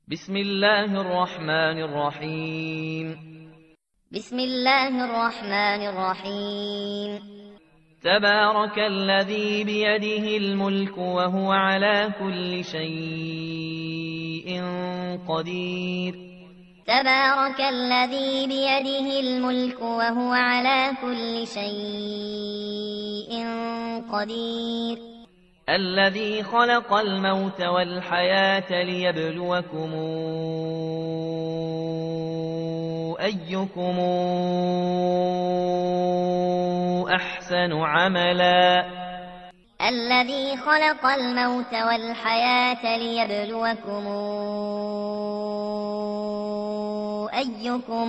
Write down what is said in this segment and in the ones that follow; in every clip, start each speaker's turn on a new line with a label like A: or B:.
A: بسم الله الرحمن الرحيم.
B: بسم الله الرحمن الرحيم.
A: تبارك الذي بيده الملك وهو على كل شيء قدير.
B: تبارك الذي بيده الملك وهو على كل شيء قدير.
A: الذي خلق الموت والحياة ليبلوكم أيكم أحسن عملا.
B: الذي خلق الموت والحياة ليبلوكم أيكم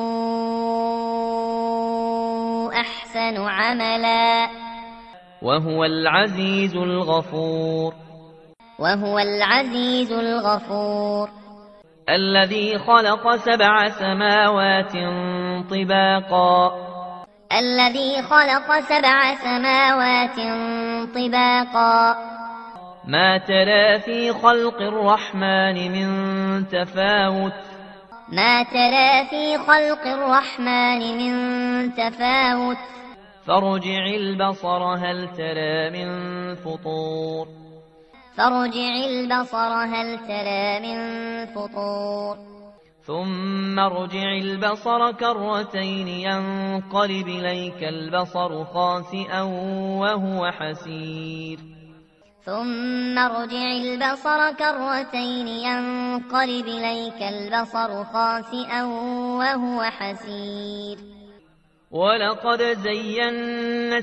B: أحسن عملا.
A: وهو العزيز الغفور.
B: وهو العزيز الغفور.
A: الذي خلق 7 سماوات طباقا.
B: الذي خلق 7 سماوات طباقا.
A: ما ترى في خلق الرحمن من تفاوت.
B: ما ترى في خلق الرحمن من تفاوت.
A: فارجع البصر هل ترى من فطور.
B: فارجع البصر هل ترى من فطور.
A: ثم ارجع البصر كرتين ينقلب إليك البصر خاسئا وهو حسير.
B: ثم ارجع البصر كرتين ينقلب إليك البصر خاسئا وهو حسير.
A: ولقد زينا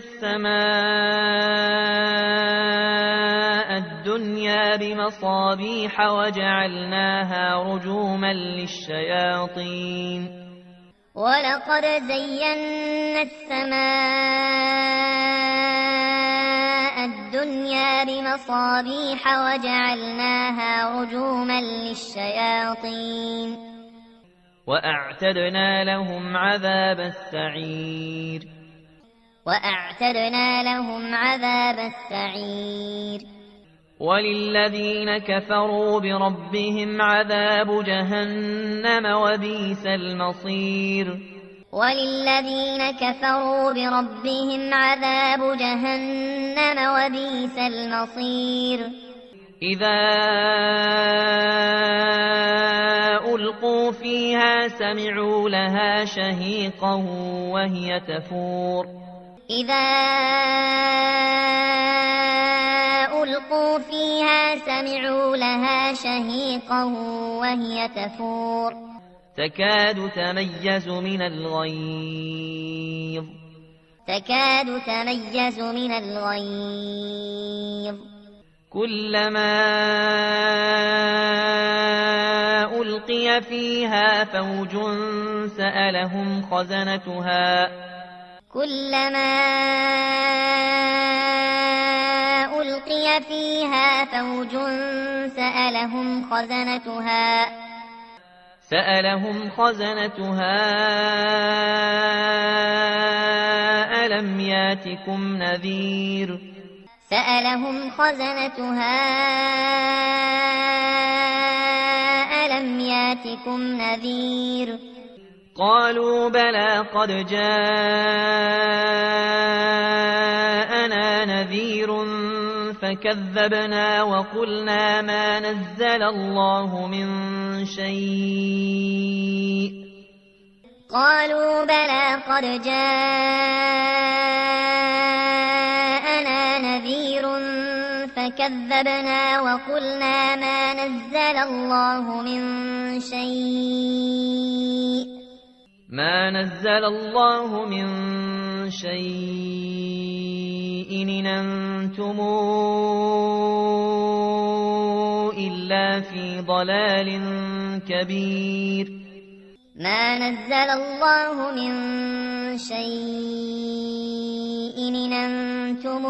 A: السماء الدنيا بمصابيح وجعلناها رجوما للشياطين.
B: ولقد زينا السماء الدنيا بمصابيح وجعلناها رجوما للشياطين.
A: وأعتدنا لهم عذاب السعير.
B: وأعتدنا لهم عذاب السعير.
A: وللذين كفروا بربهم عذاب جهنم وبئس المصير.
B: وللذين كفروا بربهم عذاب جهنم وبئس المصير.
A: إذا ألقوا فيها سمعوا لها شهيقا وهي تفور.
B: إذا ألقوا فيها سمعوا لها شهيقا وهي تفور.
A: تكاد تميز من الغيظ.
B: تكاد تميز من الغيظ.
A: كلما ألقي فيها فوج سألهم خزنتها.
B: كلما ألقي فيها فوج سألهم خزنتها ألم ياتكم نذير.
A: سألهم خزنتها
B: ألم ياتكم نذير.
A: قالوا بلى قد جاءنا نذير فكذبنا وقلنا ما نزل الله من شيء.
B: قالوا بلى قد جاءنا نذير فكذبنا وقلنا ما نزل الله من شيء.
A: ما نزل الله من شيء إن أنتم إلا في ضلال كبير.
B: ما نزل الله من شيء إن أنتم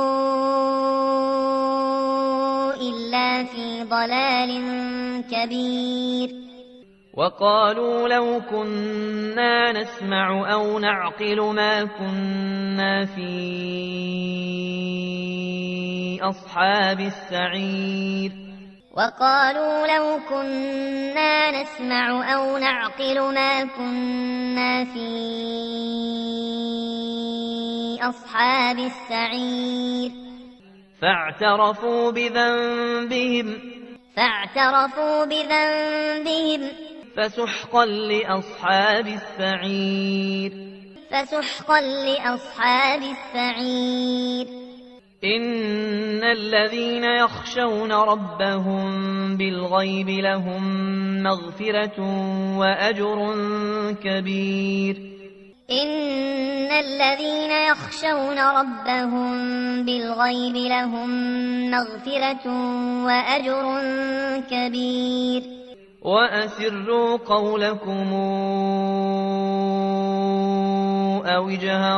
B: إلا في ضلال كبير.
A: وقالوا لو كنا نسمع أو نعقل ما كنا في أصحاب السعير.
B: وقالوا لو كنا نسمع أو نعقل ما كنا في أصحاب السعير
A: فاعترفوا بذنبهم فسحقا لأصحاب السعير إن الذين يخشون ربهم بالغيب لهم مغفرة وأجر كبير
B: إن الذين يخشون ربهم بالغيب لهم مغفرة وأجر كبير
A: وأسروا قولكم أو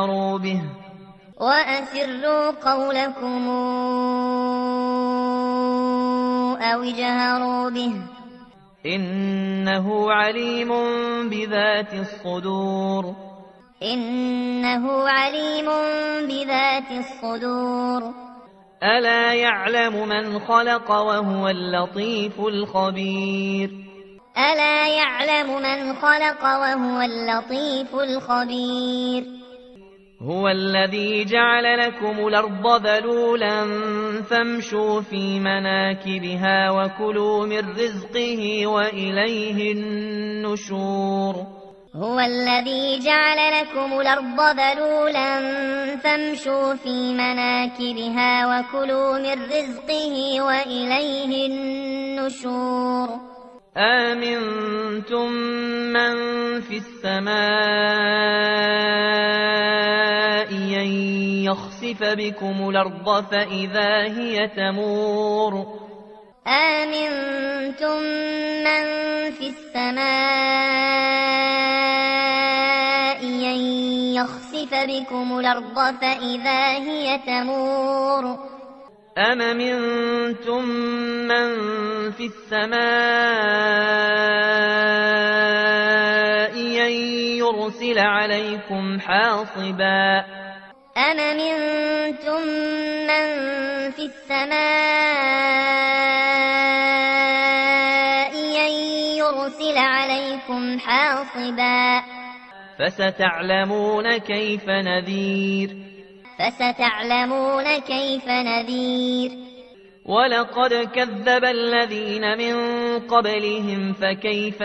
B: اجهروا به
A: إنه عليم بذات الصدور ألا يعلم من خلق وهو اللطيف الخبير هو الذي جعل لكم الأرض ذلولا فامشوا في مناكبها وكلوا من رزقه وإليه النشور
B: هو الذي جعل لكم الأرض ذلولا فامشوا في مناكبها وكلوا من رزقه وإليه النشور
A: آمنتم من في السماء أن يخسف بكم الأرض فإذا هي تمور
B: آمنتم من في السماء أن يخسف بكم الأرض فإذا هي تمور
A: أم أمنتم من في السماء أن يرسل عليكم حاصبا
B: أم أمنتم من في السماء أن يرسل عليكم حاصبا
A: فستعلمون كيف نذير ولقد كذب الذين من قبلهم فكيف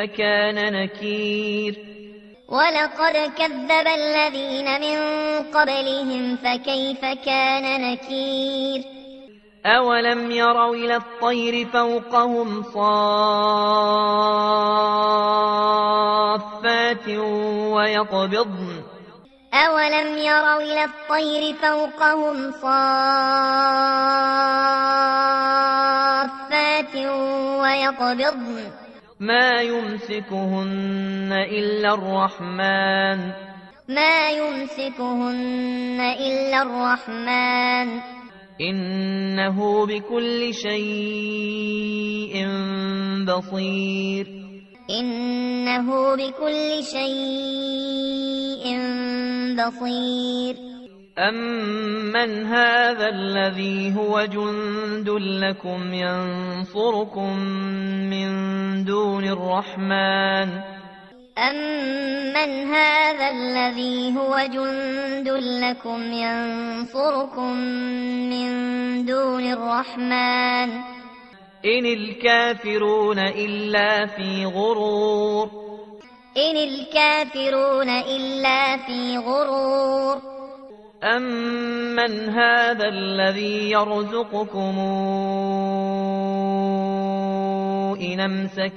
A: كان نكير أولم يروا إلى الطير فوقهم صافات ويقبضن ما يمسكهن إلا الرحمن إنه بكل شيء بصير أمن هذا الذي هو جند لكم ينصركم من دون الرحمن إن الكافرون إلا في غرور أمن هذا الذي يرزقكم إن أمسك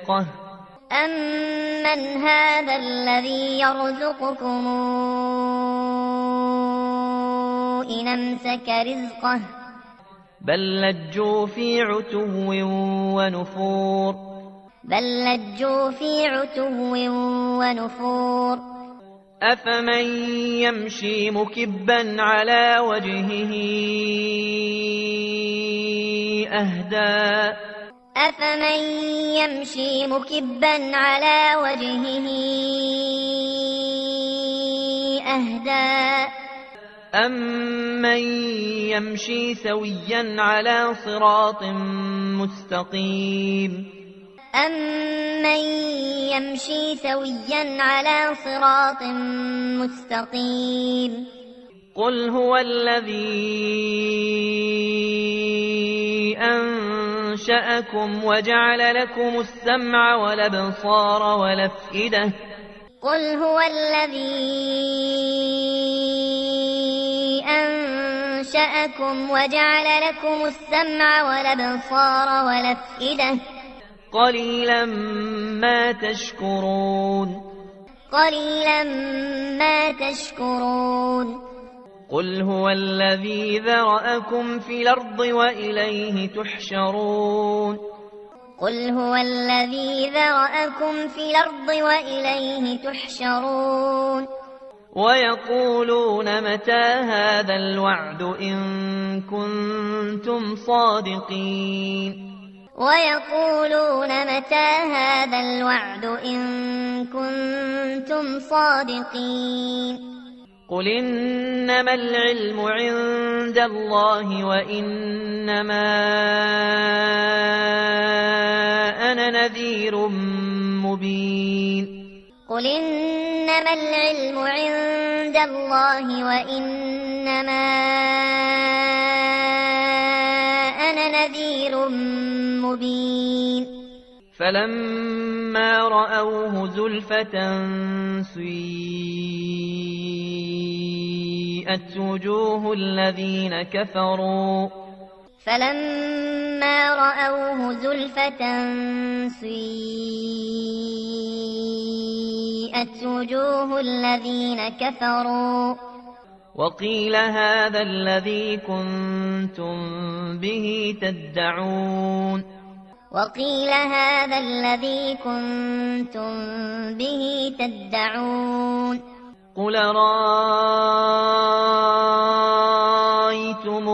A: رزقه بل لجوا في عتو ونفور أفمن يمشي مكبا على وجهه أهدى أَمَّن يَمْشِي سَوِيًّا عَلَى صِرَاطٍ مُّسْتَقِيمٍ
B: أَمَّن يَمْشِي سَوِيًّا عَلَى صِرَاطٍ مُّسْتَقِيمٍ
A: قُلْ هُوَ الَّذِي أَنشَأَكُمْ وَجَعَلَ لَكُمُ السَّمْعَ وَالْأَبْصَارَ وَالْأَفْئِدَةَ
B: قُلْ هُوَ الَّذِي أَنشَأَكُمْ وَجَعَلَ لَكُمُ السَّمْعَ وَالْأَبْصَارَ وَالْأَفْئِدَةَ
A: قَلِيلًا مَا تَشْكُرُونَ
B: قَلِيلًا مَا تَشْكُرُونَ
A: قُلْ هُوَ الَّذِي ذَرَأَكُمْ فِي الْأَرْضِ وَإِلَيْهِ تُحْشَرُونَ
B: قُلْ هُوَ الَّذِي ذَرَأَكُمْ فِي الْأَرْضِ وَإِلَيْهِ تُحْشَرُونَ
A: وَيَقُولُونَ مَتَىٰ هَٰذَا الْوَعْدُ إِن كُنتُمْ صَادِقِينَ
B: وَيَقُولُونَ مَتَىٰ هَٰذَا الْوَعْدُ إِن كُنتُمْ صَادِقِينَ
A: قُلْ إِنَّمَا الْعِلْمُ عِندَ اللَّهِ وَإِنَّمَا أَنَا نَذِيرٌ مُّبِينٌ
B: قُلْ إِنَّمَا الْعِلْمُ عِندَ اللَّهِ وَإِنَّمَا أَنَا نَذِيرٌ مُّبِينٌ
A: فَلَمَّا رَأَوْهُ زُلْفَةً سِيئَتْ وُجُوهُ الَّذِينَ كَفَرُوا
B: فَلَمَّا رَأَوْهُ زُلْفَةً سِيئَتْ وُجُوهُ الَّذِينَ كَفَرُوا
A: وَقِيلَ هَٰذَا الَّذِي كُنتُم بِهِ تَدَّعُونَ
B: وَقِيلَ هَٰذَا الَّذِي كُنتُم بِهِ تَدَّعُونَ
A: قُلْ أَرَأَيْتُمْ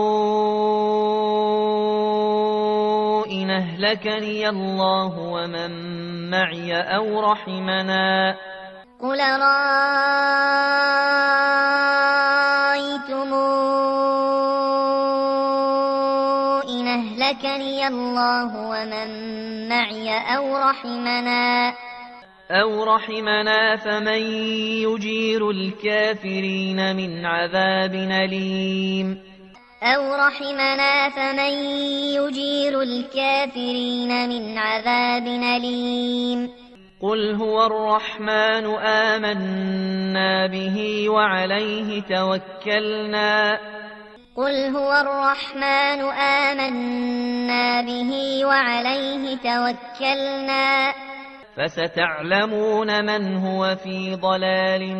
A: إِنْ أَهْلَكَنِيَ اللَّهُ وَمَن مَّعِيَ أَوْ رَحِمَنَا
B: قُلْ أَرَأَيْتُمْ إِنْ أَهْلَكَنِيَ اللَّهُ وَمَن مَّعِيَ أَوْ رَحِمَنَا
A: فَمَن يُجِيرُ الْكَافِرِينَ مِنْ عَذَابٍ أَلِيمٍ قُلْ هُوَ الرَّحْمَٰنُ آمَنَّا بِهِ وَعَلَيْهِ تَوَكَّلْنَا فَسَتَعْلَمُونَ مَنْ هُوَ فِي ضَلَالٍ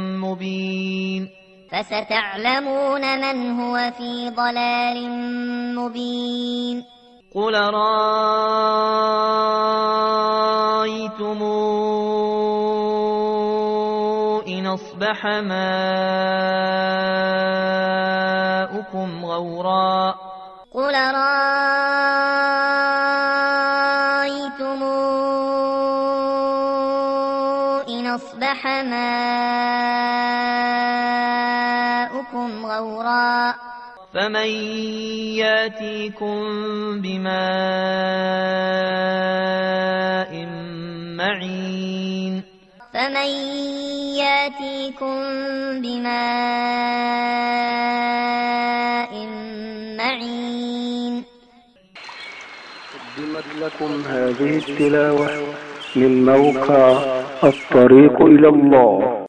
A: مُّبِينٍ قُلْ أَرَأَيْتُمْ إِنْ أَصْبَحَ مَاؤُكُمْ غَوْرًا فَمَن يَأْتِيكُم بِمَاءٍ مَّعِينٍ
C: قدمت لكم هذه التلاوة من موقع الطريق إلى الله.